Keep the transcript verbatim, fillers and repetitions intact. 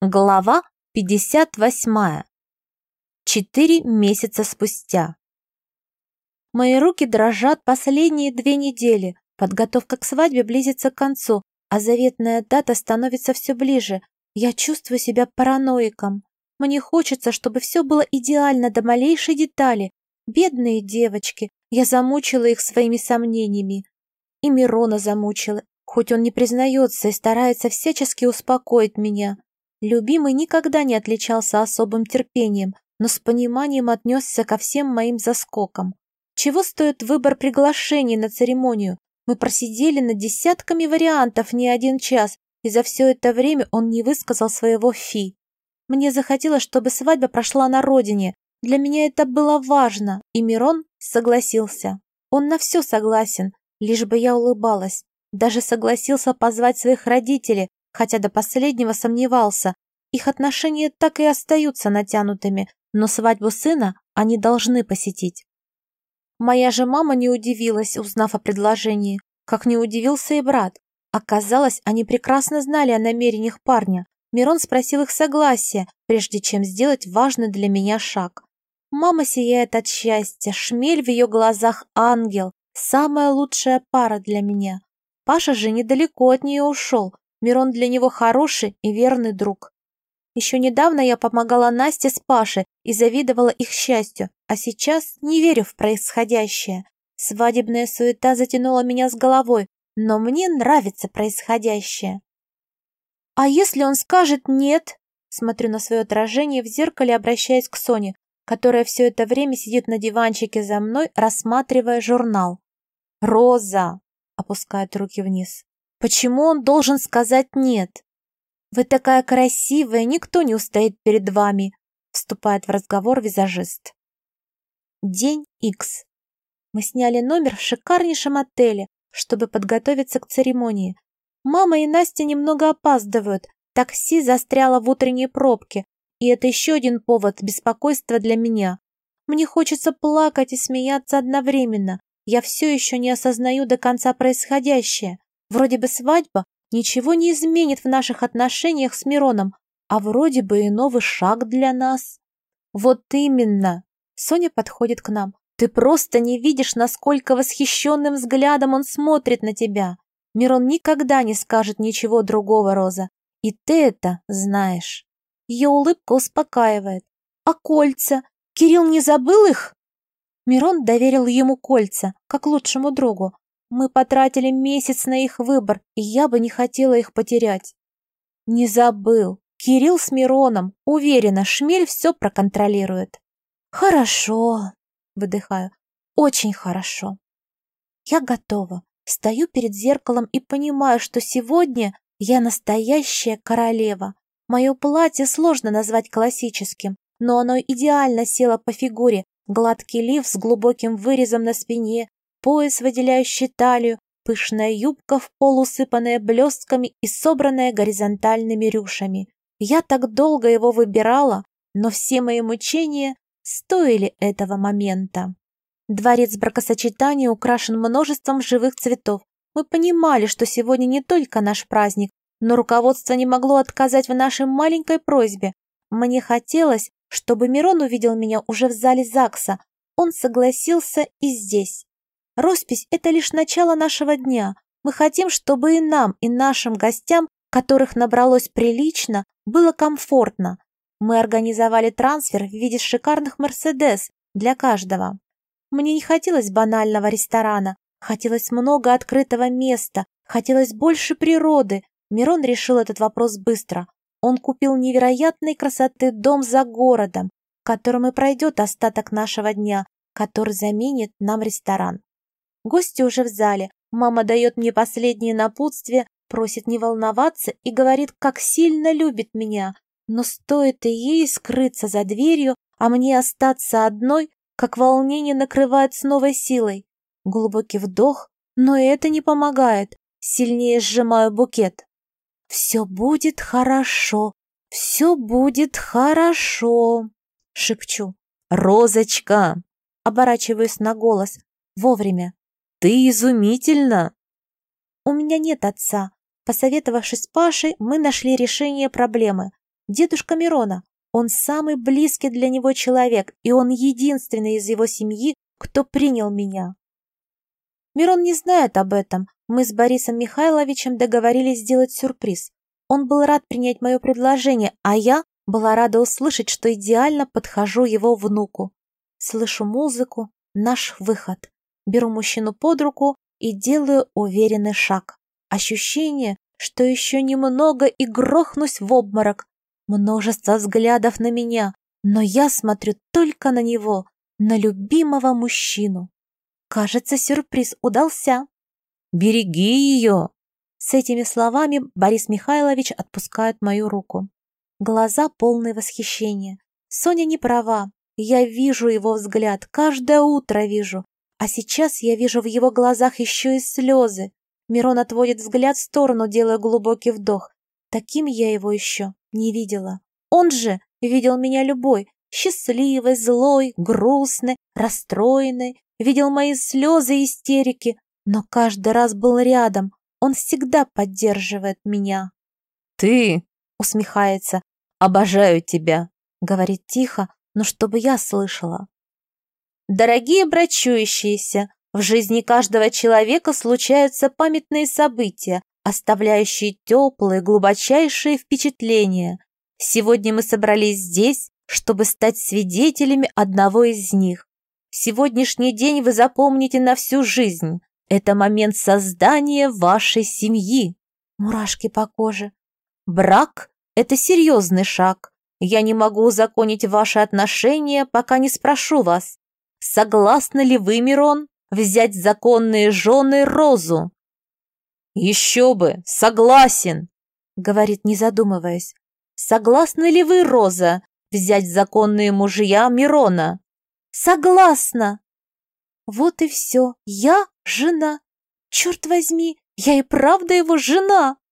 Глава пятьдесят восьмая. Четыре месяца спустя. Мои руки дрожат последние две недели. Подготовка к свадьбе близится к концу, а заветная дата становится все ближе. Я чувствую себя параноиком. Мне хочется, чтобы все было идеально до малейшей детали. Бедные девочки, я замучила их своими сомнениями. И Мирона замучила, хоть он не признается и старается всячески успокоить меня. Любимый никогда не отличался особым терпением, но с пониманием отнесся ко всем моим заскокам. Чего стоит выбор приглашений на церемонию? Мы просидели над десятками вариантов не один час, и за все это время он не высказал своего фи. Мне захотелось, чтобы свадьба прошла на родине. Для меня это было важно, и Мирон согласился. Он на все согласен, лишь бы я улыбалась. Даже согласился позвать своих родителей, хотя до последнего сомневался. Их отношения так и остаются натянутыми, но свадьбу сына они должны посетить. Моя же мама не удивилась, узнав о предложении, как не удивился и брат. Оказалось, они прекрасно знали о намерениях парня. Мирон спросил их согласия, прежде чем сделать важный для меня шаг. Мама сияет от счастья, шмель в ее глазах ангел, самая лучшая пара для меня. Паша же недалеко от нее ушел. Мирон для него хороший и верный друг. Еще недавно я помогала Насте с Пашей и завидовала их счастью, а сейчас не верю в происходящее. Свадебная суета затянула меня с головой, но мне нравится происходящее. А если он скажет «нет»? Смотрю на свое отражение в зеркале, обращаясь к Соне, которая все это время сидит на диванчике за мной, рассматривая журнал. «Роза!» — опускает руки вниз. «Почему он должен сказать «нет»?» «Вы такая красивая, никто не устоит перед вами», — вступает в разговор визажист. День Икс. Мы сняли номер в шикарнейшем отеле, чтобы подготовиться к церемонии. Мама и Настя немного опаздывают, такси застряло в утренней пробке, и это еще один повод беспокойства для меня. Мне хочется плакать и смеяться одновременно. Я все еще не осознаю до конца происходящее. Вроде бы свадьба ничего не изменит в наших отношениях с Мироном, а вроде бы и новый шаг для нас. Вот именно. Соня подходит к нам. Ты просто не видишь, насколько восхищенным взглядом он смотрит на тебя. Мирон никогда не скажет ничего другого, Роза. И ты это знаешь. Ее улыбка успокаивает. А кольца? Кирилл не забыл их? Мирон доверил ему кольца, как лучшему другу. Мы потратили месяц на их выбор, и я бы не хотела их потерять. Не забыл. Кирилл с Мироном. Уверена, Шмель все проконтролирует. Хорошо, выдыхаю. Очень хорошо. Я готова. Стою перед зеркалом и понимаю, что сегодня я настоящая королева. Мое платье сложно назвать классическим, но оно идеально село по фигуре. Гладкий лиф с глубоким вырезом на спине, пояс, выделяющий талию, пышная юбка в пол, усыпанная блестками и собранная горизонтальными рюшами. Я так долго его выбирала, но все мои мучения стоили этого момента. Дворец бракосочетания украшен множеством живых цветов. Мы понимали, что сегодня не только наш праздник, но руководство не могло отказать в нашей маленькой просьбе. Мне хотелось, чтобы Мирон увидел меня уже в зале ЗАГСа. Он согласился и здесь. Роспись — это лишь начало нашего дня. Мы хотим, чтобы и нам, и нашим гостям, которых набралось прилично, было комфортно. Мы организовали трансфер в виде шикарных «Мерседес» для каждого. Мне не хотелось банального ресторана, хотелось много открытого места, хотелось больше природы. Мирон решил этот вопрос быстро. Он купил невероятной красоты дом за городом, в котором и пройдет остаток нашего дня, который заменит нам ресторан. Гости уже в зале. Мама дает мне последнее напутствие, просит не волноваться и говорит, как сильно любит меня. Но стоит и ей скрыться за дверью, а мне остаться одной, как волнение накрывает с новой силой. Глубокий вдох, но и это не помогает. Сильнее сжимаю букет. «Все будет хорошо, все будет хорошо», — шепчу. «Розочка!» — оборачиваюсь на голос. Вовремя. «Ты изумительна!» У меня нет отца. Посоветовавшись с Пашей, мы нашли решение проблемы. дедушка Мирона. Он самый близкий для него человек, и он единственный из его семьи, кто принял меня. Мирон не знает об этом. Мы с Борисом Михайловичем договорились сделать сюрприз. Он был рад принять мое предложение, а я была рада услышать, что идеально подхожу его внуку. Слышу музыку, наш выход. Беру мужчину под руку и делаю уверенный шаг. Ощущение, что еще немного и грохнусь в обморок. Множество взглядов на меня, но я смотрю только на него, на любимого мужчину. Кажется, сюрприз удался. «Береги ее!» С этими словами Борис Михайлович отпускает мою руку. Глаза полные восхищения. Соня не права. Я вижу его взгляд, каждое утро вижу. А сейчас я вижу в его глазах еще и слезы. Мирон отводит взгляд в сторону, делая глубокий вдох. Таким я его еще не видела. Он же видел меня любой, счастливой, злой, грустной, расстроенной, видел мои слезы и истерики, но каждый раз был рядом. Он всегда поддерживает меня. «Ты!» — усмехается. «Обожаю тебя!» — говорит тихо, но чтобы я слышала. Дорогие брачующиеся, в жизни каждого человека случаются памятные события, оставляющие теплые, глубочайшие впечатления. Сегодня мы собрались здесь, чтобы стать свидетелями одного из них. Сегодняшний день вы запомните на всю жизнь. Это момент создания вашей семьи. Мурашки по коже. Брак – это серьезный шаг. Я не могу узаконить ваши отношения, пока не спрошу вас. Согласны ли вы, Мирон, взять законные жены Розу? «Еще бы, согласен», — говорит, не задумываясь. «Согласны ли вы, Роза, взять законные мужья Мирона?» «Согласна!» Вот и все, я жена. Черт возьми, я и правда его жена.